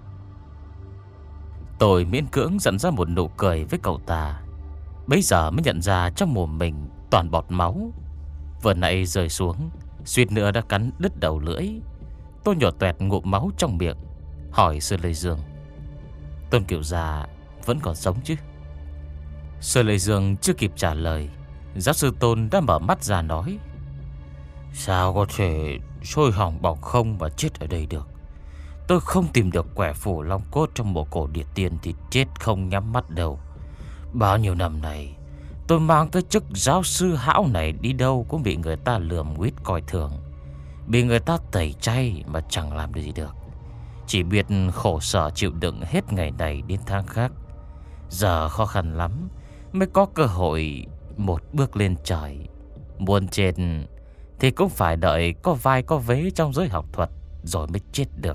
[SPEAKER 1] Tôi miễn cưỡng dẫn ra một nụ cười với cậu ta. Bấy giờ mới nhận ra trong mồm mình toàn bọt máu, vừa nãy rơi xuống suýt nữa đã cắn đứt đầu lưỡi. Tôi nhổ toẹt ngụm máu trong miệng, hỏi Sơ Lê Dương: Tôn Kiều già vẫn còn sống chứ? Sơ Lê Dương chưa kịp trả lời, giáo sư Tôn đã mở mắt ra nói: sao có thể sôi hỏng bỏng không mà chết ở đây được? Tôi không tìm được quẻ phủ long cốt trong mộ cổ địa tiên thì chết không nhắm mắt đâu. Bao nhiêu năm này tôi mang cái chức giáo sư hão này đi đâu cũng bị người ta lườm nguýt coi thường, bị người ta tẩy chay mà chẳng làm được gì được. Chỉ biết khổ sở chịu đựng hết ngày này đến tháng khác. Giờ khó khăn lắm mới có cơ hội một bước lên trời. Muốn chết thì cũng phải đợi có vai có vế trong giới học thuật rồi mới chết được.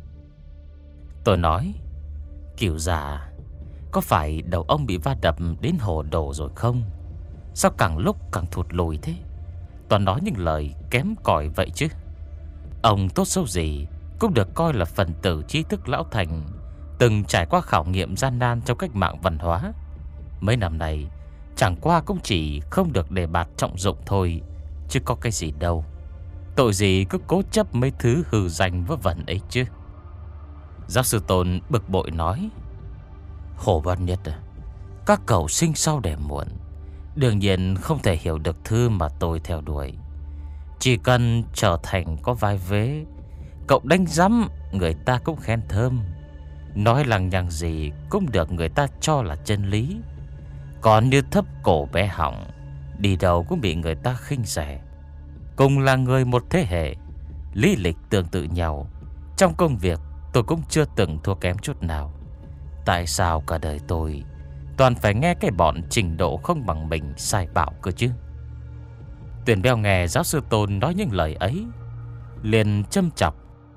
[SPEAKER 1] Tôi nói: Kiều già, có phải đầu ông bị va đập đến hồ đồ rồi không? Sao càng lúc càng thụt lùi thế? Toàn nói những lời kém cỏi vậy chứ. Ông tốt xấu gì cũng được coi là phần tử trí thức lão thành, từng trải qua khảo nghiệm gian nan trong cách mạng văn hóa. Mấy năm này chẳng qua cũng chỉ không được đề bạt trọng dụng thôi, chứ có cái gì đâu. Tội gì cứ cố chấp mấy thứ hư danh vớ vẩn ấy chứ. Giáo sư Tôn bực bội nói: Hồ Văn Nhất à, các cậu sinh sau đẻ muộn, đương nhiên không thể hiểu được thứ mà tôi theo đuổi. Chỉ cần trở thành có vai vế, cậu đánh giám người ta cũng khen thơm, nói lằng nhằng gì cũng được người ta cho là chân lý. Còn như thấp cổ bé họng, đi đâu cũng bị người ta khinh rẻ. Cùng là người một thế hệ, lý lịch tương tự nhau, trong công việc tôi cũng chưa từng thua kém chút nào. Tại sao cả đời tôi toàn phải nghe cái bọn trình độ không bằng mình sai bảo cơ chứ? Tuyền béo nghe giáo sư Tôn nói những lời ấy liền châm chọc: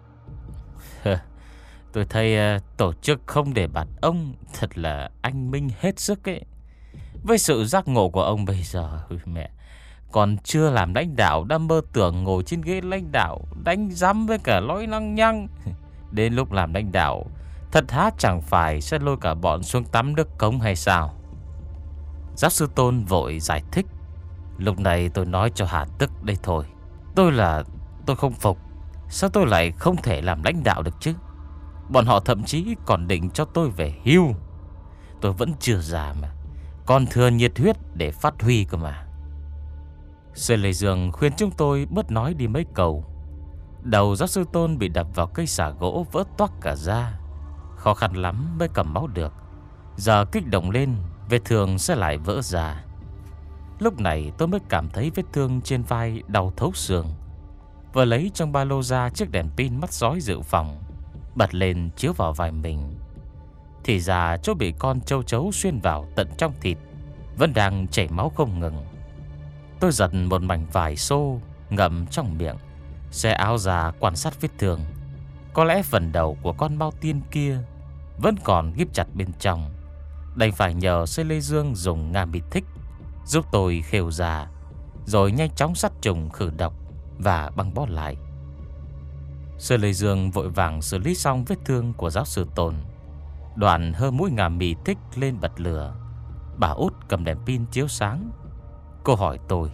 [SPEAKER 1] tôi thấy uh, tổ chức không để bạt ông thật là anh minh hết sức ấy. Với sự giác ngộ của ông bây giờ, mẹ, còn chưa làm lãnh đạo đã mơ tưởng ngồi trên ghế lãnh đạo, đánh giám với cả lối lăng nhăng. Đến lúc làm lãnh đạo, thật há chẳng phải sẽ lôi cả bọn xuống tắm nước cống hay sao? Giáo sư Tôn vội giải thích. Lúc này tôi nói cho hà tức đây thôi. Tôi là tôi không phục. Sao tôi lại không thể làm lãnh đạo được chứ? Bọn họ thậm chí còn định cho tôi về hưu. Tôi vẫn chưa già mà, còn thừa nhiệt huyết để phát huy cơ mà. Sê Lê Dương khuyên chúng tôi bớt nói đi mấy câu. Đầu giáo sư Tôn bị đập vào cây xà gỗ vỡ toác cả da, khó khăn lắm mới cầm máu được. Giờ kích động lên, vết thương sẽ lại vỡ ra. Lúc này tôi mới cảm thấy vết thương trên vai đau thấu xương. Vừa lấy trong ba lô ra chiếc đèn pin mắt sói dự phòng, bật lên chiếu vào vai mình. Thì ra chỗ bị con châu chấu xuyên vào tận trong thịt vẫn đang chảy máu không ngừng. Tôi giật một mảnh vải xô ngậm trong miệng, xé áo ra quan sát vết thương. Có lẽ phần đầu của con Mao Tiên kia vẫn còn ghép chặt bên trong. Đành phải nhờ Sê Lê Dương dùng nga mi thích giúp tôi khều ra, rồi nhanh chóng sát trùng khử độc và băng bó lại. Sư Lê Dương vội vàng xử lý xong vết thương của giáo sư Tôn. Đoạn hơ mũi ngà mì thích lên bật lửa. Bà Út cầm đèn pin chiếu sáng. Cô hỏi tôi: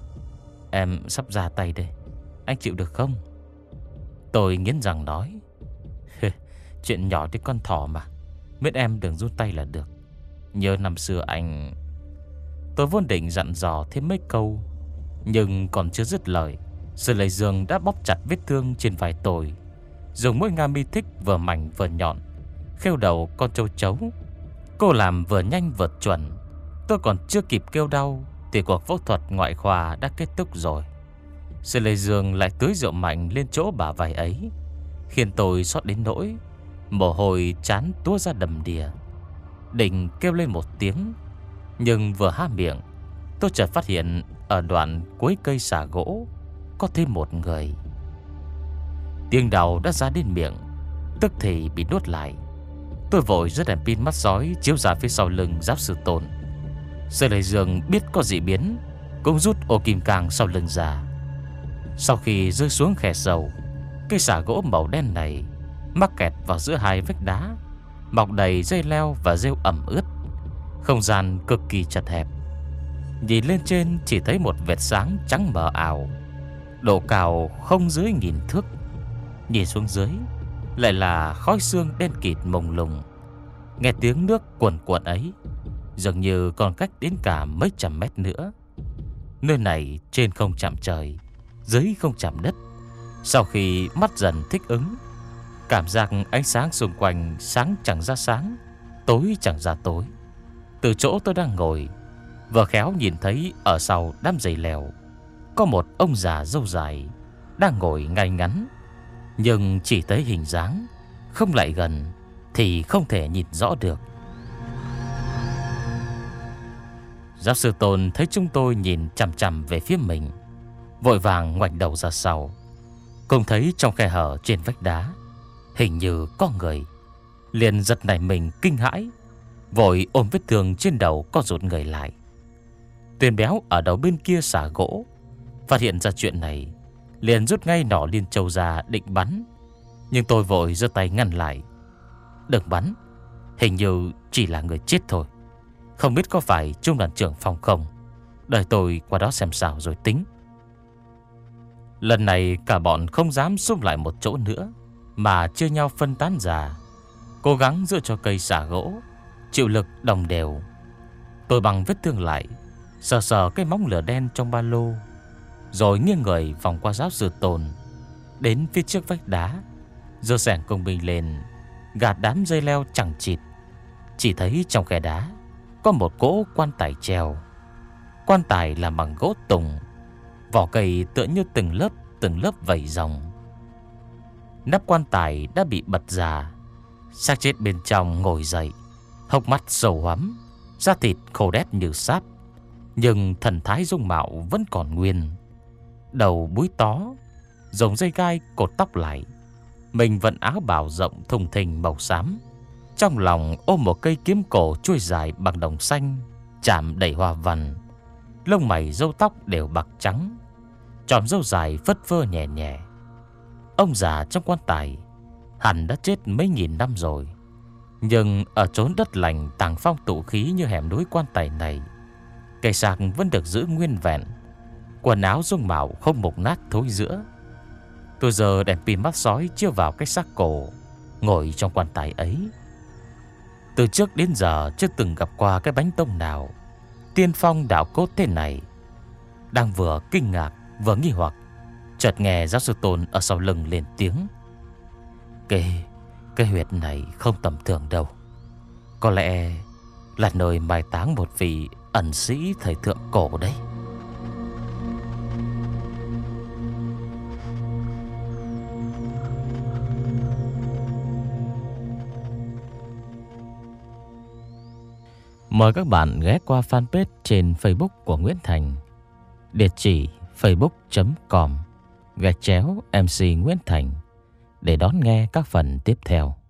[SPEAKER 1] "Em sắp ra tay đây, anh chịu được không?" Tôi nghiến răng nói: "Chuyện nhỏ đến con thỏ mà, biết em đừng run tay là được. Nhớ năm xưa anh..." Tôi vốn định dặn dò thêm mấy câu, nhưng còn chưa dứt lời, Sư Lê Dương đã bóp chặt vết thương trên vai tôi, dùng mũi nga mi thích vừa mảnh vừa nhọn khêu đầu con châu chấu. Cô làm vừa nhanh vừa chuẩn. Tôi còn chưa kịp kêu đau thì cuộc phẫu thuật ngoại khoa đã kết thúc rồi. Sư Lê Dương lại tưới rượu mạnh lên chỗ bả vai ấy, khiến tôi xót đến nỗi mồ hôi trán túa ra đầm đìa. Định kêu lên một tiếng, nhưng vừa há miệng, tôi chợt phát hiện ở đoạn cuối cây xà gỗ có thêm một người. Tiếng đau đã ra đến miệng, tức thì bị nuốt lại. Tôi vội rút đèn pin mắt sói chiếu ra phía sau lưng giáo sư Tôn. Sư Lê Dương biết có dị biến, cũng rút ô kim cang sau lưng ra. Sau khi rơi xuống khe sâu, cây xà gỗ màu đen này mắc kẹt vào giữa hai vách đá, mọc đầy dây leo và rêu ẩm ướt. Không gian cực kỳ chật hẹp. Nhìn lên trên chỉ thấy một vệt sáng trắng mờ ảo, độ cao không dưới nghìn thước. Nhìn xuống dưới lại là khói xương đen kịt mông lung. Nghe tiếng nước cuồn cuộn ấy, dường như còn cách đến cả mấy trăm mét nữa. Nơi này trên không chạm trời, dưới không chạm đất. Sau khi mắt dần thích ứng, cảm giác ánh sáng xung quanh sáng chẳng ra sáng, tối chẳng ra tối. Từ chỗ tôi đang ngồi, vừa khéo nhìn thấy ở sau đám dây leo có một ông già râu dài đang ngồi ngay ngắn, nhưng chỉ thấy hình dáng, không lại gần thì không thể nhìn rõ được. Giáo sư Tôn thấy chúng tôi nhìn chằm chằm về phía mình, vội vàng ngoảnh đầu ra sau. Cùng thấy trong khe hở trên vách đá hình như có người. Liền giật nảy mình kinh hãi, vội ôm vết thương trên đầu co rụt người lại. Tuyền Béo ở đầu bên kia xà gỗ phát hiện ra chuyện này, liền rút ngay nỏ liên châu ra định bắn, nhưng tôi vội giơ tay ngăn lại. "Đừng bắn, hình như chỉ là người chết thôi. Không biết có phải trung đoàn trưởng Phong không? Đợi tôi qua đó xem sao rồi tính." Lần này cả bọn không dám xúm lại một chỗ nữa, mà chia nhau phân tán ra, cố gắng giữ cho cây xà gỗ chịu lực đồng đều. Tôi bằng vết thương lại, sờ sờ cái móng lửa đen trong ba lô, rồi nghiêng người vòng qua giáo sư Tôn, đến phía trước vách đá, giơ xẻng công binh lên, gạt đám dây leo chẳng chịt. Chỉ thấy trong khe đá có một cỗ quan tài treo. Quan tài làm bằng gỗ tùng, vỏ cây tựa như từng lớp từng lớp vảy rồng. Nắp quan tài đã bị bật ra, xác chết bên trong ngồi dậy, hốc mắt sầu hoắm, da thịt khô đét như sáp, nhưng thần thái dung mạo vẫn còn nguyên. Đầu búi tó, dùng dây gai cột tóc lại, mình vận áo bào rộng thùng thình màu xám, trong lòng ôm một cây kiếm cổ chuôi dài bằng đồng xanh, chạm đầy hoa văn. Lông mày râu tóc đều bạc trắng, chòm râu dài phất phơ nhẹ nhẹ. Ông già trong quan tài hẳn đã chết mấy nghìn năm rồi, nhưng ở chốn đất lành tàng phong tụ khí như hẻm núi quan tài này, cây xác vẫn được giữ nguyên vẹn, quần áo dung mạo không mục nát thối rữa. Tôi giờ đèn pin mắt sói chiếu vào cái xác cổ ngồi trong quan tài ấy. Từ trước đến giờ chưa từng gặp qua cái bánh tông nào tiên phong đạo cốt thế này. Đang vừa kinh ngạc vừa nghi hoặc, chợt nghe giáo sư Tôn ở sau lưng lên tiếng: Cái, cái huyệt này không tầm thường đâu. Có lẽ là nơi mai táng một vị ẩn sĩ thời thượng cổ đấy. Mời các bạn ghé qua fanpage trên Facebook của Nguyễn Thành, địa chỉ facebook chấm com gạch chéo em xê Nguyễn Thành để đón nghe các phần tiếp theo.